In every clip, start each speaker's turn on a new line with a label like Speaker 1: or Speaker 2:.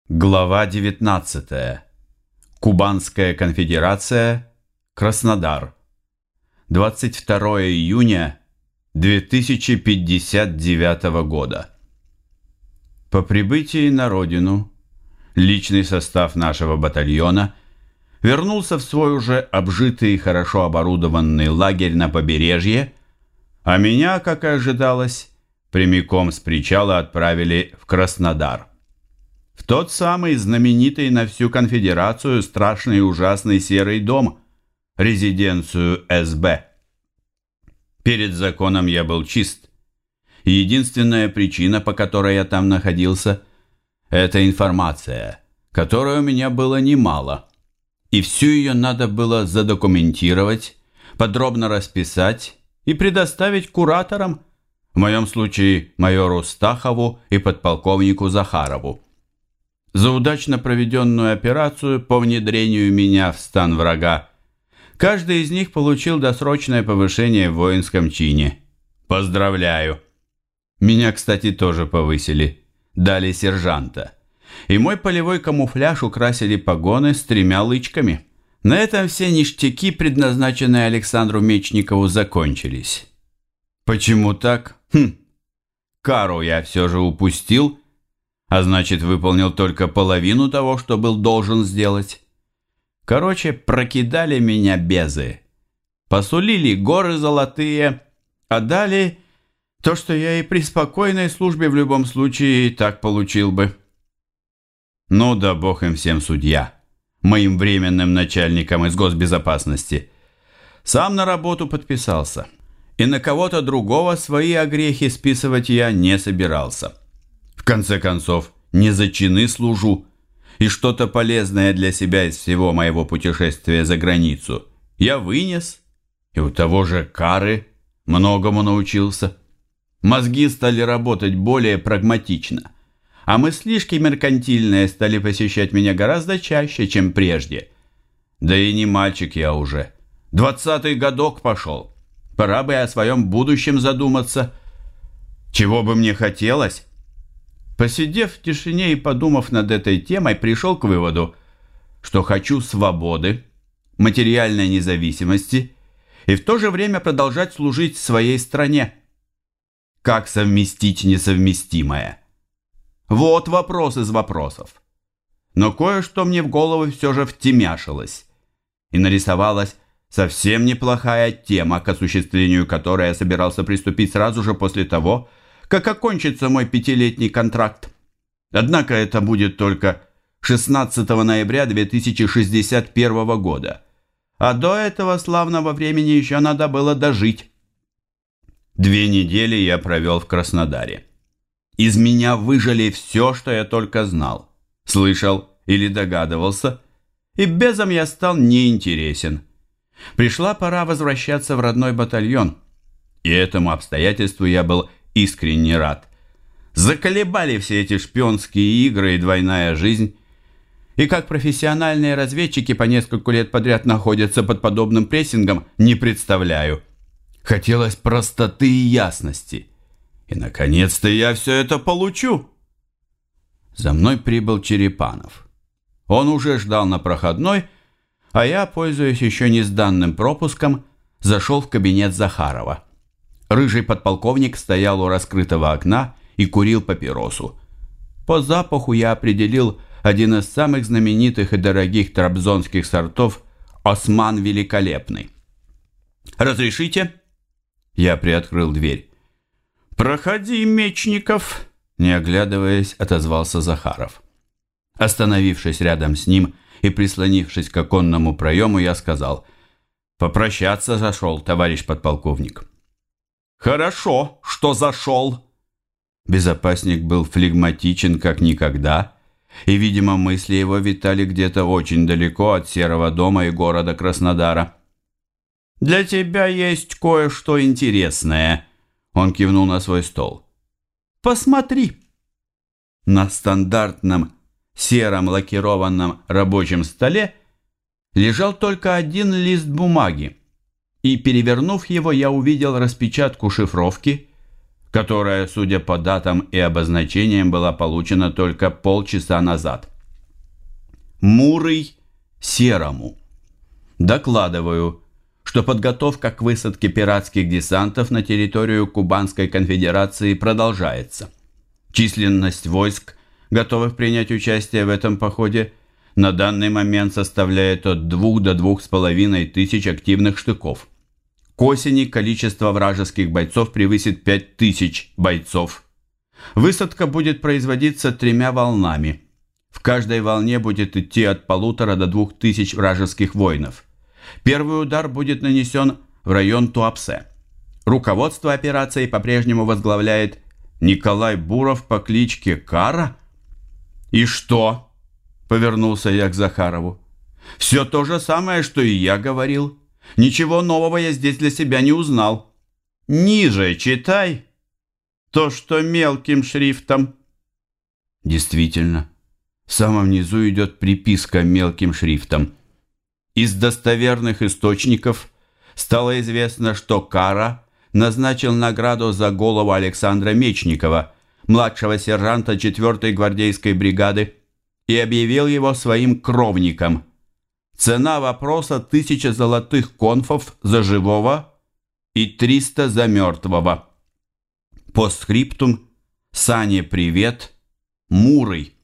Speaker 1: Глава 19. Кубанская конфедерация. Краснодар. 22 июня 2059 года. По прибытии на родину личный состав нашего батальона вернулся в свой уже обжитый и хорошо оборудованный лагерь на побережье, а меня, как и ожидалось, прямиком с причала отправили в Краснодар. В тот самый знаменитый на всю конфедерацию страшный и ужасный серый дом, резиденцию СБ. Перед законом я был чист. И единственная причина, по которой я там находился, это информация, которой у меня было немало. И всю ее надо было задокументировать, подробно расписать и предоставить кураторам, в моем случае майору Стахову и подполковнику Захарову. За удачно проведенную операцию по внедрению меня в стан врага каждый из них получил досрочное повышение в воинском чине. Поздравляю! Меня, кстати, тоже повысили, дали сержанта. И мой полевой камуфляж украсили погоны с 3 лычками. На этом все ништяки, предназначенные Александру Мечникову, закончились. Почему так? Кару я все же упустил, а значит, выполнил только половину того, что был должен сделать. Короче, прокидали меня безы. Посулили горы золотые, а дали то, что я и при спокойной службе в любом случае так получил бы. Ну да бог им всем судья, моим временным начальником из госбезопасности. Сам на работу подписался, и на кого-то другого свои огрехи списывать я не собирался. В конце концов, не за чины служу, и что-то полезное для себя из всего моего путешествия за границу я вынес, и у того же Кары многому научился. Мозги стали работать более прагматично, а мыслишки меркантильные стали посещать меня гораздо чаще, чем прежде. Да и не мальчик я уже, 20-й годок пошел, пора бы о своем будущем задуматься. Чего бы мне хотелось? Посидев в тишине и подумав над этой темой, пришел к выводу, что хочу свободы, материальной независимости и в то же время продолжать служить своей стране. Как совместить несовместимое? Вот вопрос из вопросов. Но кое-что мне в голову все же втемяшилось, и нарисовалась совсем неплохая тема, к осуществлению которой я собирался приступить сразу же после того, как окончится мой 5-летний контракт. Однако это будет только 16 ноября 2061 года. А до этого славного времени еще надо было дожить. 2 недели я провел в Краснодаре. Из меня выжали все, что я только знал, слышал или догадывался, и безом я стал неинтересен. Пришла пора возвращаться в родной батальон, и этому обстоятельству я был искренне рад. Заколебали все эти шпионские игры и двойная жизнь. И как профессиональные разведчики по несколько лет подряд находятся под подобным прессингом, не представляю. Хотелось простоты и ясности. И, наконец-то, я все это получу. За мной прибыл Черепанов. Он уже ждал на проходной, а я, пользуясь еще не сданным пропуском, зашел в кабинет Захарова. Рыжий подполковник стоял у раскрытого окна и курил папиросу. По запаху я определил один из самых знаменитых и дорогих трабзонских сортов «Осман Великолепный». «Разрешите?» Я приоткрыл дверь. «Проходи, Мечников!» Не оглядываясь, отозвался Захаров. Остановившись рядом с ним и прислонившись к оконному проему, я сказал: «Попрощаться зашел, товарищ подполковник». «Хорошо, что зашел!» Безопасник был флегматичен как никогда, и, видимо, мысли его витали где-то очень далеко от серого дома и города Краснодара. «Для тебя есть кое-что интересное», — он кивнул на свой стол. «Посмотри». На стандартном сером лакированном рабочем столе лежал только один лист бумаги, и, перевернув его, я увидел распечатку шифровки, которая, судя по датам и обозначениям, была получена только полчаса назад. Мурый Серому. Докладываю, что подготовка к высадке пиратских десантов на территорию Кубанской конфедерации продолжается. Численность войск, готовых принять участие в этом походе, на данный момент составляет от 2 до 2,5 тысяч активных штыков. К осени количество вражеских бойцов превысит 5000 бойцов. Высадка будет производиться 3 волнами. В каждой волне будет идти от 1,5 до 2 тысяч вражеских воинов. Первый удар будет нанесен в район Туапсе. Руководство операцией по-прежнему возглавляет Николай Буров по кличке Кара. «И что?» — повернулся я к Захарову. «Все то же самое, что и я говорил. Ничего нового я здесь для себя не узнал. Ниже читай то, что мелким шрифтом». Действительно, в самом низу идет приписка мелким шрифтом. Из достоверных источников стало известно, что Кара назначил награду за голову Александра Мечникова, младшего сержанта 4-й гвардейской бригады, и объявил его своим кровником. Цена вопроса 1000 золотых конфов за живого и 300 за мертвого. Постскриптум: Сане привет, Мурый.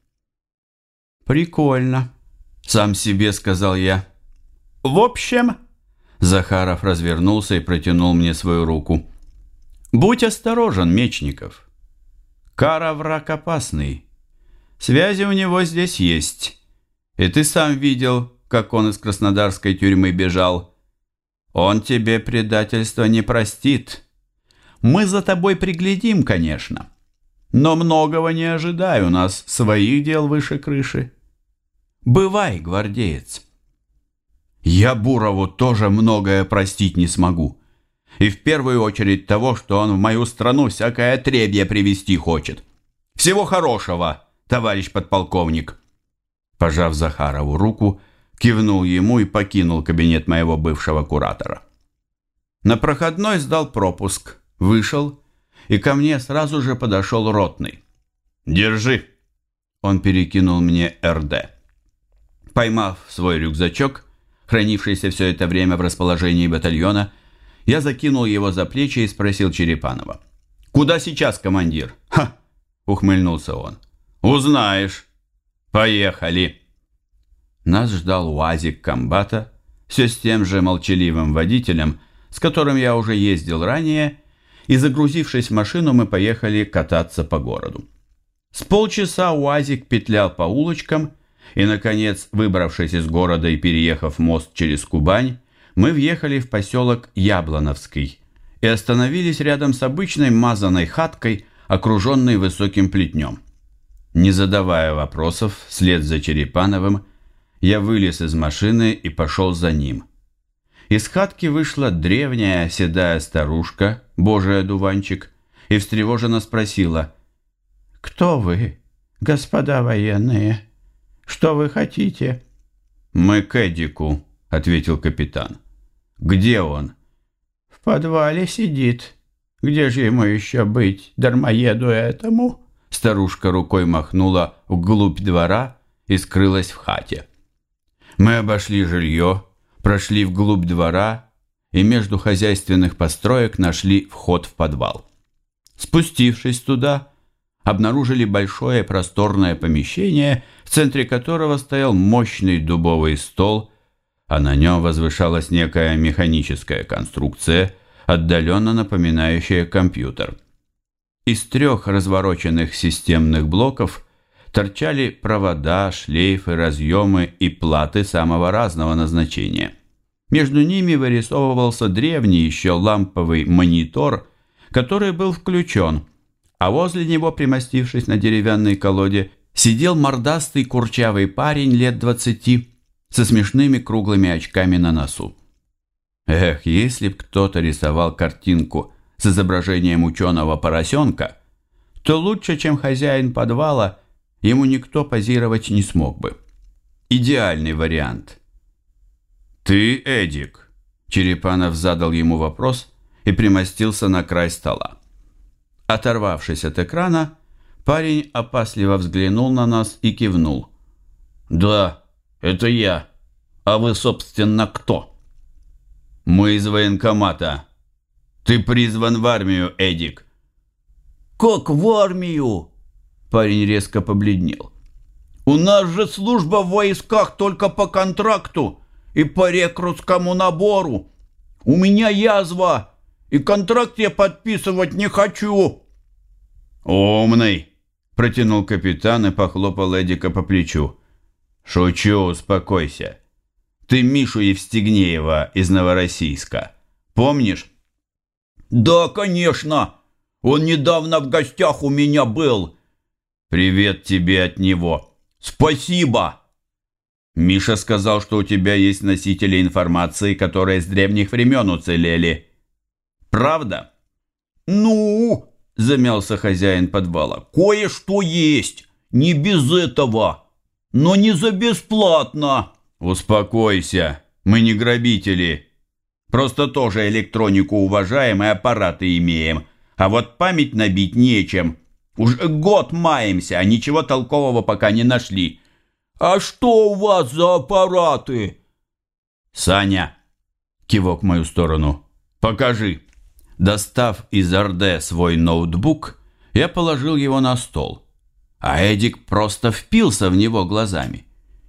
Speaker 1: «Прикольно», — сам себе сказал я. «В общем...» Захаров развернулся и протянул мне свою руку. «Будь осторожен, Мечников. Кара враг опасный. Связи у него здесь есть. И ты сам видел, как он из краснодарской тюрьмы бежал. Он тебе предательства не простит. Мы за тобой приглядим, конечно. Но многого не ожидай, у нас своих дел выше крыши. Бывай, гвардеец». Я Бурову тоже многое простить не смогу. И в первую очередь того, что он в мою страну всякое отребье привезти хочет. Всего хорошего, товарищ подполковник. Пожав Захарову руку, кивнул ему и покинул кабинет моего бывшего куратора. На проходной сдал пропуск, вышел, и ко мне сразу же подошел ротный. «Держи!» Он перекинул мне РД. Поймав свой рюкзачок, хранившийся все это время в расположении батальона, я закинул его за плечи и спросил Черепанова: «Куда сейчас, командир?» «Ха!» — ухмыльнулся он. «Узнаешь. Поехали!» Нас ждал УАЗик комбата, все с тем же молчаливым водителем, с которым я уже ездил ранее, и, загрузившись в машину, мы поехали кататься по городу. С полчаса УАЗик петлял по улочкам, и, наконец, выбравшись из города и переехав мост через Кубань, мы въехали в поселок Яблоновский и остановились рядом с обычной мазаной хаткой, окруженной высоким плетнем. Не задавая вопросов, вслед за Черепановым, я вылез из машины и пошел за ним. Из хатки вышла древняя седая старушка, божий одуванчик, и встревоженно спросила: «Кто вы, господа военные? Что вы хотите?» «Мы к Эдику», — ответил капитан. «Где он?» «В подвале сидит. Где же ему еще быть, дармоеду этому?» Старушка рукой махнула вглубь двора и скрылась в хате. Мы обошли жилье, прошли вглубь двора и между хозяйственных построек нашли вход в подвал. Спустившись туда, обнаружили большое просторное помещение, в центре которого стоял мощный дубовый стол, а на нем возвышалась некая механическая конструкция, отдаленно напоминающая компьютер. Из 3 развороченных системных блоков торчали провода, шлейфы, разъемы и платы самого разного назначения. Между ними вырисовывался древний еще ламповый монитор, который был включен, а возле него, примостившись на деревянной колоде, сидел мордастый курчавый парень лет 20 со смешными круглыми очками на носу. Эх, если б кто-то рисовал картинку с изображением ученого поросенка, то лучше, чем хозяин подвала, ему никто позировать не смог бы. Идеальный вариант. «Ты Эдик?» Черепанов задал ему вопрос и примостился на край стола. Оторвавшись от экрана, парень опасливо взглянул на нас и кивнул. «Да, Это я. А вы, собственно, кто? Мы из военкомата. Ты призван в армию, Эдик. Как в армию? Парень резко побледнел. У нас же служба в войсках только по контракту и по рекрутскому набору. У меня язва, и контракт я подписывать не хочу. Умный, протянул капитан и похлопал Эдика по плечу. Шучу, успокойся. Ты Мишу Евстигнеева из Новороссийска. Помнишь? Да, конечно. Он недавно в гостях у меня был. Привет тебе от него. Спасибо. Миша сказал, что у тебя есть носители информации, которые с древних времен уцелели. Правда? Ну, замялся хозяин подвала. Кое-что есть. Не без этого. Но не за бесплатно. Успокойся. Мы не грабители. Просто тоже электронику уважаем и аппараты имеем. А вот память набить нечем. Уже год маемся, а ничего толкового пока не нашли. А что у вас за аппараты? Саня, кивок в мою сторону, покажи. Достав из РД свой ноутбук, я положил его на стол. А Эдик просто впился в него глазами.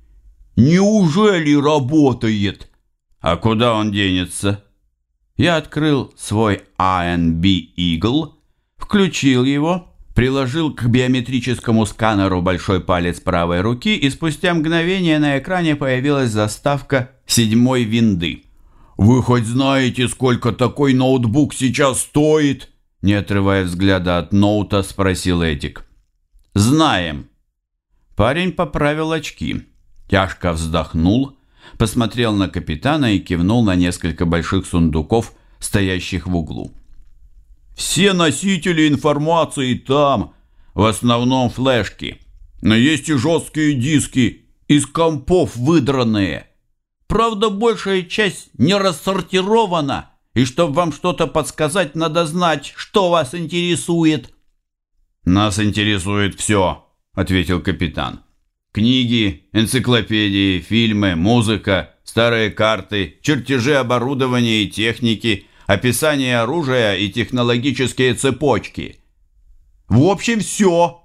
Speaker 1: Неужели работает? А куда он денется? Я открыл свой ANB Eagle, включил его, приложил к биометрическому сканеру большой палец правой руки, и спустя мгновение на экране появилась заставка 7-й винды. «Вы хоть знаете, сколько такой ноутбук сейчас стоит?» Не отрывая взгляда от ноута, спросил Эдик. «Знаем». Парень поправил очки, тяжко вздохнул, посмотрел на капитана и кивнул на несколько больших сундуков, стоящих в углу. «Все носители информации там, в основном флешки, но есть и жесткие диски, из компов выдранные. Правда, большая часть не рассортирована, и чтобы вам что-то подсказать, надо знать, что вас интересует». «Нас интересует все», — ответил капитан. «Книги, энциклопедии, фильмы, музыка, старые карты, чертежи оборудования и техники, описание оружия и технологические цепочки. В общем, все».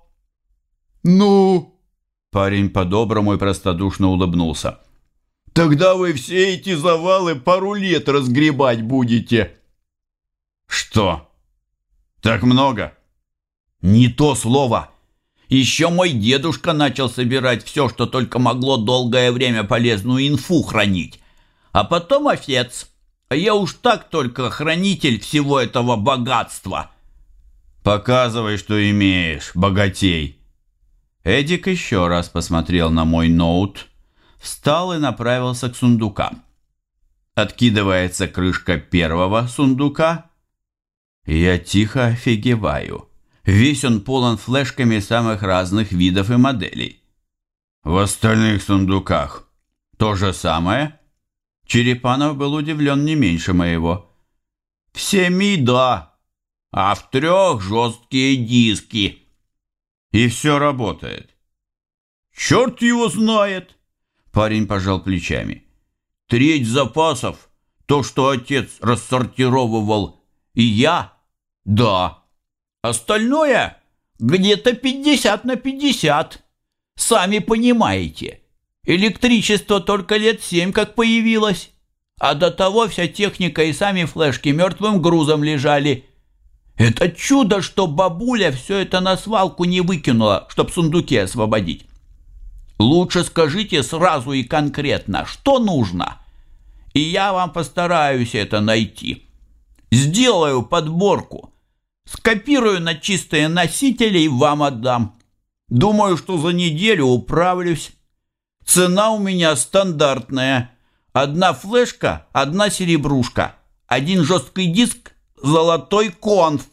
Speaker 1: «Ну?» — парень по-доброму и простодушно улыбнулся. «Тогда вы все эти завалы пару лет разгребать будете». «Что? Так много?» «Не то слово. Еще мой дедушка начал собирать все, что только могло долгое время полезную инфу хранить. А потом отец. А я уж так только хранитель всего этого богатства». «Показывай, что имеешь, богатей». Эдик еще раз посмотрел на мой ноут, встал и направился к сундукам. Откидывается крышка первого сундука. Я тихо офигеваю. Весь он полон флешками самых разных видов и моделей. В остальных сундуках то же самое? Черепанов был удивлен не меньше моего. В 7 да, а в 3 жесткие диски. И все работает. Черт его знает. Парень пожал плечами. Треть запасов, то, что отец рассортировывал, и я, да. Остальное где-то 50/50. Сами понимаете, электричество только лет 7 как появилось, а до того вся техника и сами флешки мертвым грузом лежали. Это чудо, что бабуля все это на свалку не выкинула, чтоб сундуки освободить. Лучше скажите сразу и конкретно, что нужно, и я вам постараюсь это найти. Сделаю подборку. Скопирую на чистые носители и вам отдам. Думаю, что за неделю управлюсь. Цена у меня стандартная. 1 флешка, 1 серебрушка, 1 жесткий диск, золотой конф.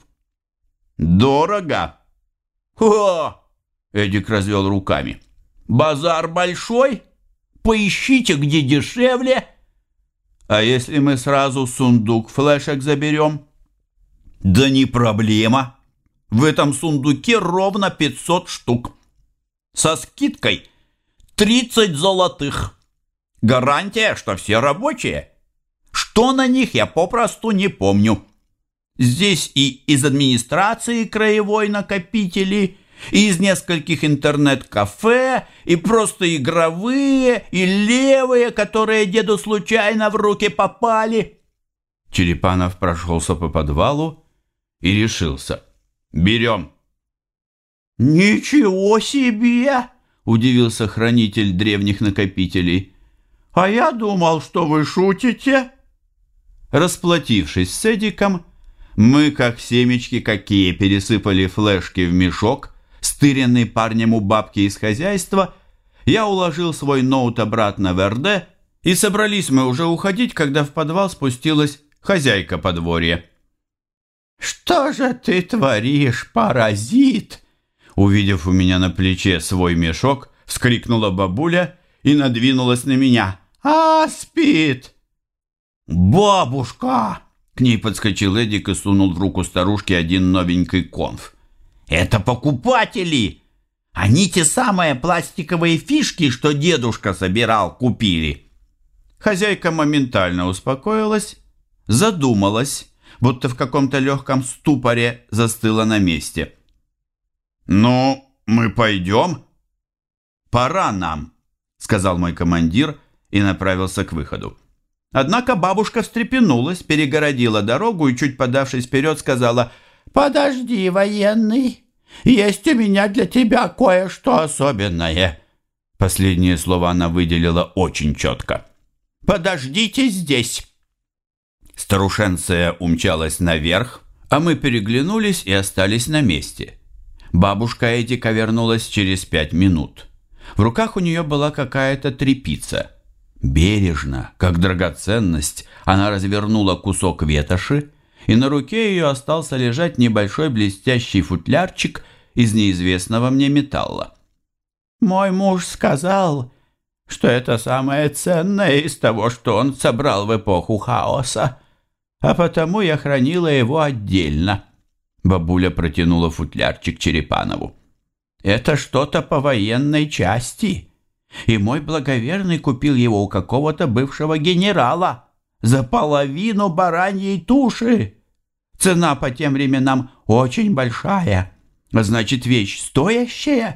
Speaker 1: Дорого? О! Эдик развел руками. Базар большой? Поищите, где дешевле. А если мы сразу сундук флешек заберем? Да не проблема. В этом сундуке ровно 500 штук. Со скидкой 30 золотых.
Speaker 2: Гарантия, что все рабочие. Что на них, я попросту не помню. Здесь и из администрации краевой накопители, и из нескольких интернет-кафе, и просто игровые, и левые, которые деду случайно в руки попали.
Speaker 1: Черепанов прошелся по подвалу и решился. «Берем».
Speaker 2: «Ничего себе!» – удивился хранитель древних накопителей. «А я думал, что вы шутите».
Speaker 1: Расплатившись с Эдиком, мы, как семечки какие, пересыпали флешки в мешок, стыренный парнем у бабки из хозяйства. Я уложил свой ноут обратно в РД, и собрались мы уже уходить, когда в подвал спустилась хозяйка подворья.
Speaker 2: «Что же ты творишь, паразит?»
Speaker 1: Увидев у меня на плече свой мешок, вскрикнула бабуля и надвинулась на меня.
Speaker 2: «Спит!» «Бабушка!» К ней подскочил Эдик и сунул в руку старушки один новенький конф. «Это покупатели! Они те самые пластиковые фишки, что дедушка собирал, купили!»
Speaker 1: Хозяйка моментально успокоилась, задумалась, будто в каком-то легком ступоре застыла на месте. «Ну, мы пойдем?» «Пора нам», — сказал мой командир и направился к выходу. Однако бабушка встрепенулась, перегородила дорогу и, чуть подавшись вперед, сказала:
Speaker 2: «Подожди, военный, есть у меня для тебя кое-что особенное».
Speaker 1: Последнее слово она выделила очень четко.
Speaker 2: «Подождите здесь».
Speaker 1: Старушенция умчалась наверх, а мы переглянулись и остались на месте. Бабушка Эдика вернулась через 5 минут. В руках у нее была какая-то тряпица. Бережно, как драгоценность, она развернула кусок ветоши, и на руке ее остался лежать небольшой блестящий футлярчик из неизвестного мне металла.
Speaker 2: «Мой муж сказал, что это самое ценное из того, что он собрал в эпоху хаоса, а потому я хранила его отдельно».
Speaker 1: Бабуля протянула футлярчик Черепанову.
Speaker 2: «Это что-то по военной части, и мой благоверный купил его у какого-то бывшего генерала за половину бараньей туши. Цена по тем временам очень большая, а значит, вещь стоящая.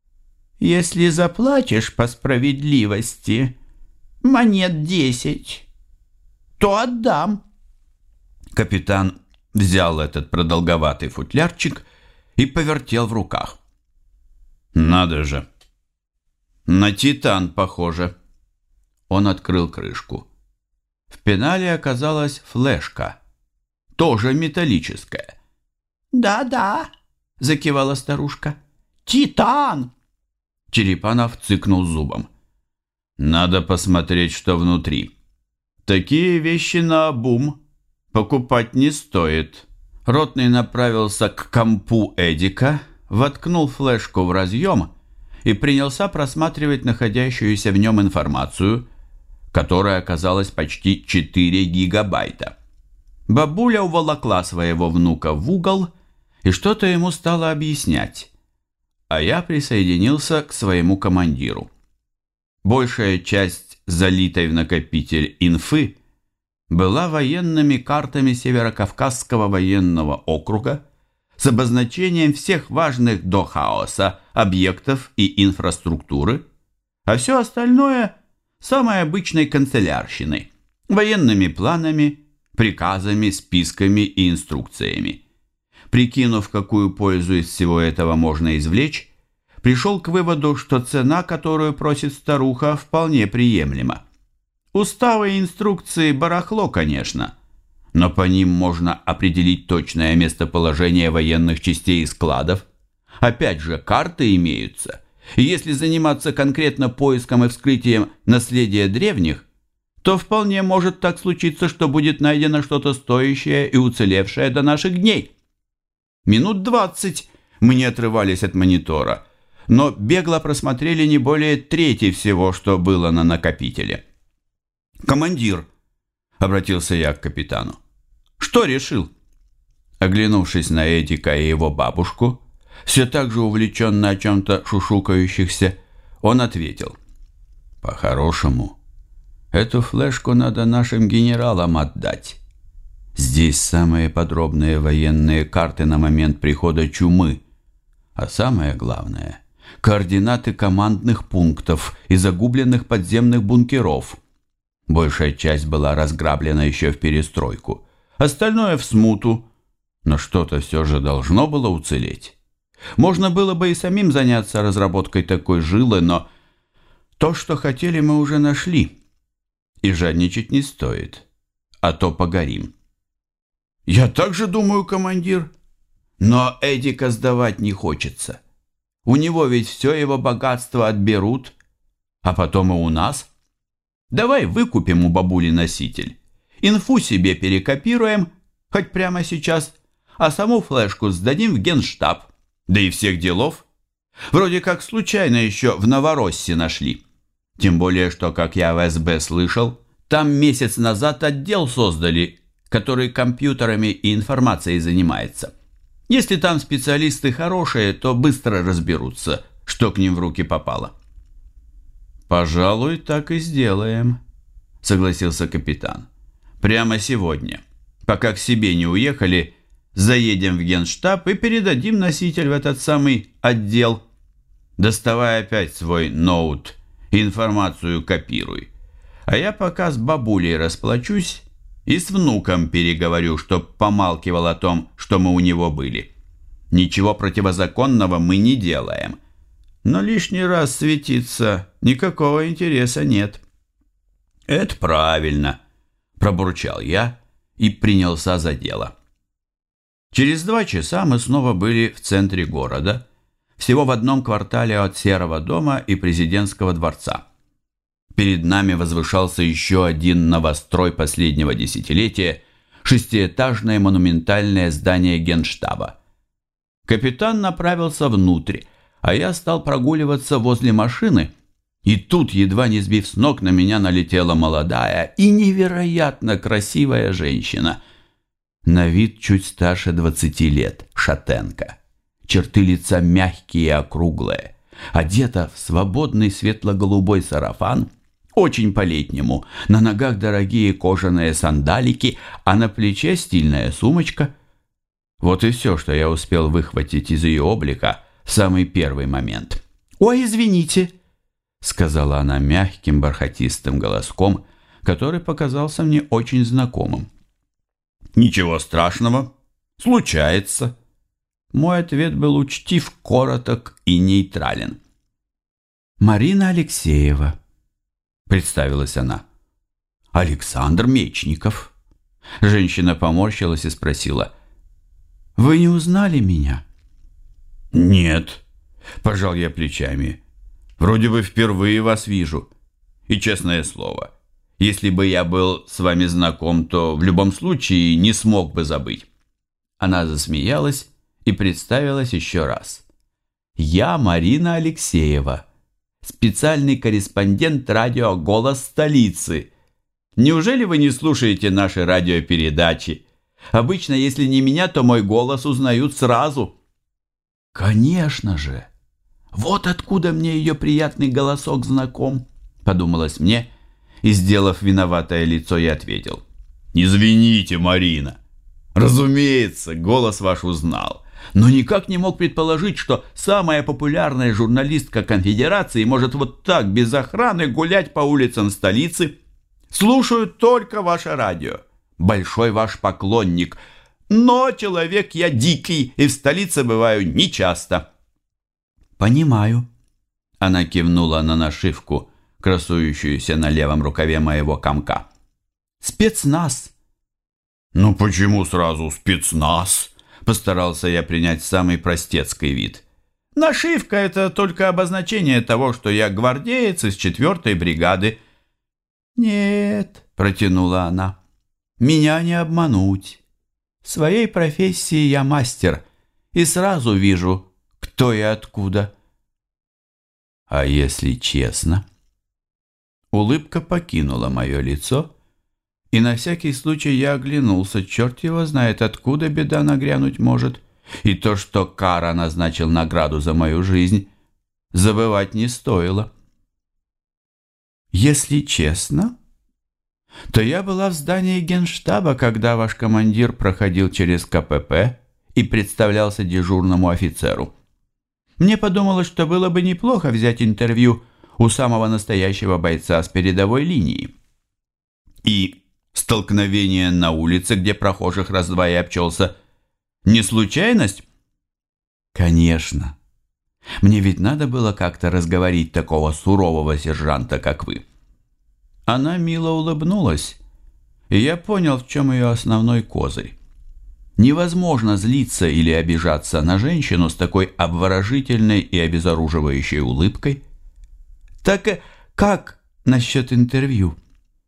Speaker 2: Если заплатишь по справедливости монет 10, то отдам».
Speaker 1: Капитан взял этот продолговатый футлярчик и повертел в руках. «Надо же! На титан похоже!» Он открыл крышку. В пенале оказалась флешка, тоже металлическая.
Speaker 2: «Да-да», — закивала старушка, — «титан!»
Speaker 1: Черепанов цыкнул зубом. «Надо посмотреть, что внутри. Такие вещи наобум покупать не стоит». Ротный направился к компу Эдика, воткнул флешку в разъем и принялся просматривать находящуюся в нем информацию, которая оказалась почти 4 гигабайта. Бабуля уволокла своего внука в угол и что-то ему стала объяснять, а я присоединился к своему командиру. Большая часть залитой в накопитель инфы была военными картами Северокавказского военного округа с обозначением всех важных до хаоса объектов и инфраструктуры, а все остальное – самой обычной канцелярщиной, военными планами, приказами, списками и инструкциями. Прикинув, какую пользу из всего этого можно извлечь, пришел к выводу, что цена, которую просит старуха, вполне приемлема. Уставы и инструкции – барахло, конечно, но по ним можно определить точное местоположение военных частей и складов. Опять же, карты имеются, и если заниматься конкретно поиском и вскрытием наследия древних, то вполне может так случиться, что будет найдено что-то стоящее и уцелевшее до наших дней. Минут 20 мы не отрывались от монитора, но бегло просмотрели не более трети всего, что было на накопителе. «Командир», — обратился я к капитану, — «что решил?» Оглянувшись на Эдика и его бабушку, все так же увлеченно о чем-то шушукающихся, он ответил: «По-хорошему,
Speaker 2: Эту флешку надо нашим генералам отдать. Здесь самые подробные военные карты на момент прихода чумы. А самое главное – координаты командных пунктов и загубленных подземных бункеров. Большая часть была разграблена еще в перестройку. Остальное в смуту. Но что-то все же должно было уцелеть. Можно было бы и самим заняться разработкой такой жилы, но то, что хотели, мы уже нашли. И жадничать не стоит, а то погорим. Я также думаю, командир. Но Эдика сдавать не хочется. У него ведь все его богатство отберут, а потом и у нас. Давай выкупим у бабули носитель. Инфу себе перекопируем, хоть прямо сейчас, а саму флешку сдадим в генштаб. Да и всех делов. Вроде как случайно еще в Новороссе нашли. Тем более, что, как я в СБ слышал, там месяц назад отдел создали, который компьютерами и информацией занимается. Если там специалисты хорошие, то быстро разберутся, что к ним в руки попало. «Пожалуй, так и сделаем», — согласился капитан. «Прямо сегодня, пока к себе не уехали, заедем в генштаб и передадим носитель в этот самый отдел. Доставай опять свой ноут, информацию копируй. А я пока с бабулей расплачусь и с внуком переговорю, чтоб помалкивал о том, что мы у него были. Ничего противозаконного мы не делаем. Но лишний раз светиться никакого интереса нет». «Это правильно», – пробурчал я и принялся за дело. Через 2 часа мы снова были в центре города, всего в одном квартале от Серого дома и Президентского дворца. Перед нами возвышался еще один новострой последнего десятилетия – 6-этажное монументальное здание Генштаба. Капитан направился внутрь, а я стал прогуливаться возле машины, и тут, едва не сбив с ног, на меня налетела молодая и невероятно красивая женщина. На вид чуть старше 20 лет, шатенка. Черты лица мягкие и округлые. Одета в свободный светло-голубой сарафан, очень по-летнему, на ногах дорогие кожаные сандалики, а на плече стильная сумочка. Вот и все, что я успел выхватить из ее облика в самый первый момент. «Ой, извините», — сказала она мягким бархатистым голоском, который показался мне очень знакомым. «Ничего страшного, случается». Мой ответ был учтив, короток и нейтрален. «Марина Алексеева», — представилась она. «Александр Мечников». Женщина поморщилась и спросила: «Вы не узнали меня?» «Нет», — пожал я плечами. «Вроде бы впервые вас вижу. И, честное слово, если бы я был с вами знаком, то в любом случае не смог бы забыть». Она засмеялась и представилась еще раз. «Я Марина Алексеева, специальный корреспондент радио «Голос столицы». Неужели вы не слушаете наши радиопередачи? Обычно, если не меня, то мой голос узнают сразу». «Конечно же! Вот откуда мне ее приятный голосок знаком», — подумалось мне, и, сделав виноватое лицо, я ответил: «Извините, Марина. Разумеется, голос ваш узнал, но никак не мог предположить, что самая популярная журналистка конфедерации может вот так без охраны гулять по улицам столицы. Слушаю только ваше радио. Большой ваш поклонник. Но человек я дикий и в столице бываю нечасто». «Понимаю». Она кивнула на нашивку, красующуюся на левом рукаве моего комка. «Спецназ». «Ну почему сразу спецназ?» Постарался я принять самый простецкий вид. «Нашивка — это только обозначение того, что я гвардеец из 4-й бригады». «Нет», — протянула она, — «меня не обмануть. В своей профессии я мастер и сразу вижу, кто и откуда». «А если честно?» Улыбка покинула мое лицо, и на всякий случай я оглянулся. Черт его знает, откуда беда нагрянуть может. И то, что Кара назначил награду за мою жизнь, забывать не стоило. «Если честно, то я была в здании Генштаба, когда ваш командир проходил через КПП и представлялся дежурному офицеру. Мне подумалось, что было бы неплохо взять интервью у самого настоящего бойца с передовой линии.
Speaker 1: И столкновение на улице, где прохожих раз-два и обчелся, не случайность?
Speaker 2: Конечно. Мне ведь надо было как-то разговорить такого сурового сержанта, как вы. Она мило улыбнулась, и я понял, в чем ее основной козырь. Невозможно злиться или обижаться на женщину с такой обворожительной и обезоруживающей улыбкой. Так как насчет интервью?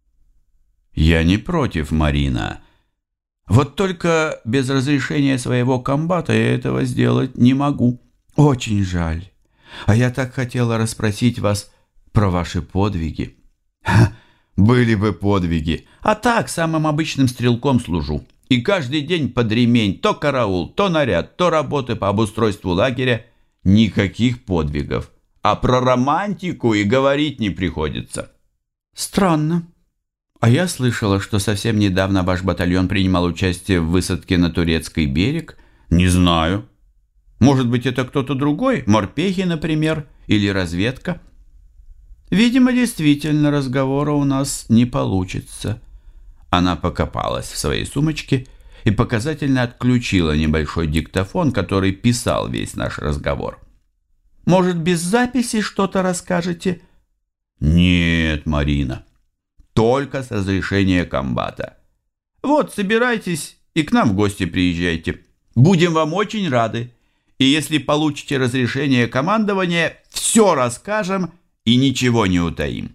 Speaker 1: Я не против, Марина. Вот только без разрешения своего комбата я этого сделать не могу.
Speaker 2: Очень жаль. А я так хотела расспросить вас про ваши подвиги.
Speaker 1: Были бы подвиги.
Speaker 2: А так, самым обычным стрелком служу. И каждый день под ремень то караул, то наряд, то работы по обустройству лагеря.
Speaker 1: Никаких подвигов. А про романтику и говорить не приходится.
Speaker 2: Странно. А я слышала, что совсем недавно ваш батальон принимал участие в высадке на турецкий берег.
Speaker 1: Не знаю.
Speaker 2: Может быть, это кто-то другой? Морпехи, например, или разведка? Видимо, действительно, разговора у нас не получится. Она покопалась в своей сумочке и показательно отключила небольшой диктофон, который писал весь наш разговор. Может, без записи что-то расскажете?
Speaker 1: Нет, Марина. Только с разрешения комбата.
Speaker 2: Вот, собирайтесь и к нам в гости приезжайте. Будем вам очень рады. И если получите разрешение командования, все расскажем и ничего не утаим.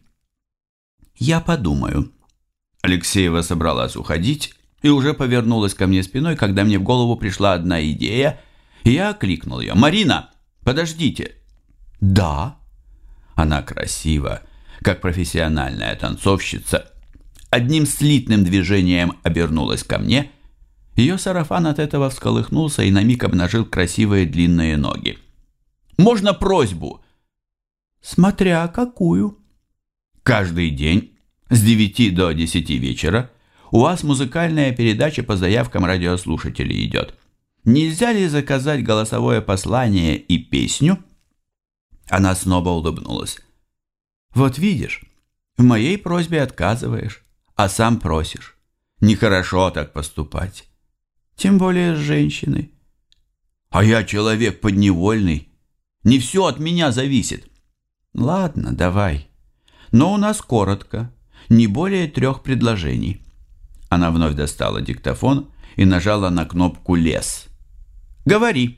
Speaker 2: Я подумаю. Алексеева собралась уходить и уже повернулась ко мне спиной, когда мне в голову пришла одна идея, и я окликнул ее. «Марина, подождите!» «Да?» Она красива, как профессиональная танцовщица. Одним слитным движением обернулась ко мне. Ее сарафан от этого всколыхнулся и на миг обнажил красивые длинные ноги. «Можно просьбу?» «Смотря какую?» «Каждый день с 9 до 10 вечера у вас музыкальная передача по заявкам радиослушателей идет. Нельзя ли заказать голосовое послание и песню?» Она снова улыбнулась. «Вот видишь, в моей просьбе отказываешь, а сам просишь. Нехорошо так поступать. Тем более с женщиной. А я человек подневольный. Не все от меня зависит. Ладно, давай. Но у нас коротко. Не более 3 предложений». Она вновь достала диктофон и нажала на кнопку «Лес». «Говори».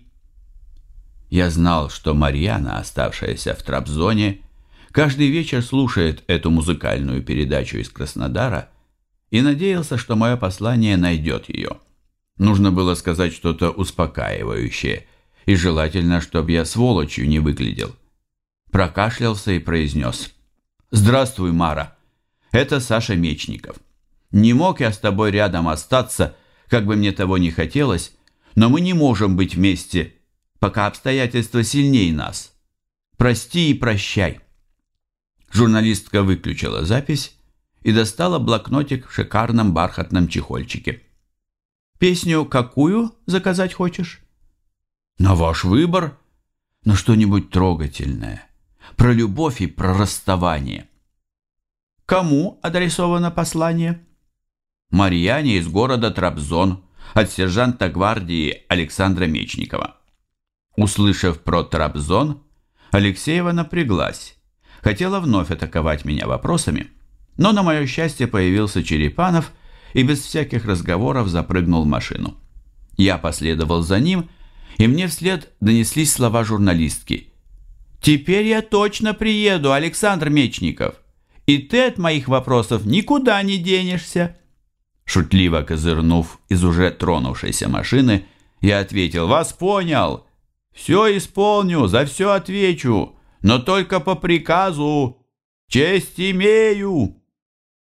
Speaker 2: Я знал, что Марьяна, оставшаяся в Трабзоне, каждый вечер слушает эту музыкальную передачу из Краснодара и надеялся, что мое послание найдет ее. Нужно было сказать что-то успокаивающее, и желательно, чтобы я сволочью не выглядел. Прокашлялся и произнес: «Здравствуй, Мара, это Саша Мечников. Не мог я с тобой рядом остаться, как бы мне того не хотелось, но мы не можем быть вместе, пока обстоятельства сильнее нас. Прости и прощай». Журналистка выключила запись и достала блокнотик в шикарном бархатном чехольчике. «Песню какую заказать хочешь?» «На ваш выбор, но что-нибудь трогательное, про любовь и про расставание». «Кому адресовано послание?» «Марьяне из города Трабзон, от сержанта гвардии Александра Мечникова». Услышав про Трабзон, Алексеева напряглась. Хотела вновь атаковать меня вопросами, но на мое счастье появился Черепанов и без всяких разговоров запрыгнул в машину. Я последовал за ним, и мне вслед донеслись слова журналистки. «Теперь я точно приеду, Александр Мечников, и ты от моих вопросов никуда не денешься». Шутливо козырнув из уже тронувшейся машины, я ответил: «Вас понял. Все исполню, за все отвечу, но только по приказу. Честь имею».